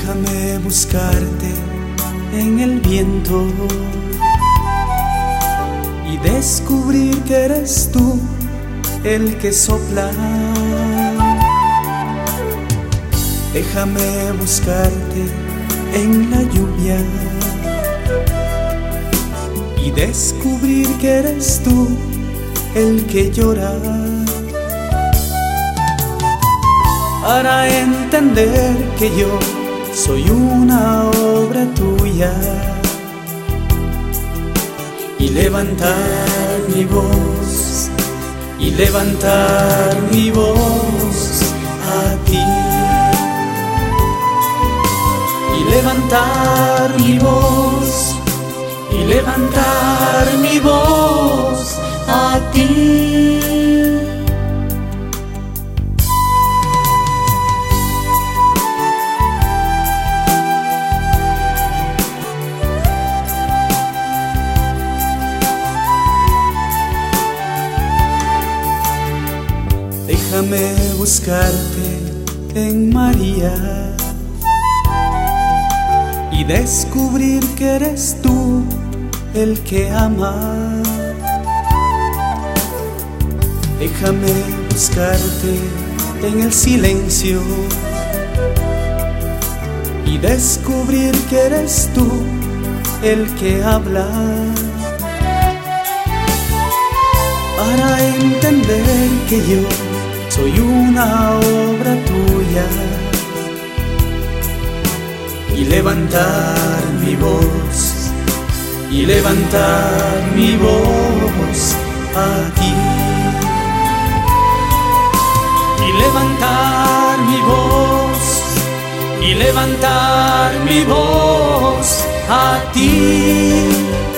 Déjame buscarte en el viento y descubrir que eres tú el que sopla. Déjame buscarte en la lluvia y descubrir que eres tú el que llora, para entender que yo soy una obra tuya y levantar mi voz, y levantar mi voz a ti, y levantar mi voz, y levantar mi voz a ti. Déjame buscarte en María y descubrir que eres tú el que ama. Déjame buscarte en el silencio y descubrir que eres tú el que habla, para entender que yo soy una obra tuya y levantar mi voz, y levantar mi voz a ti, y levantar mi voz, y levantar mi voz a ti.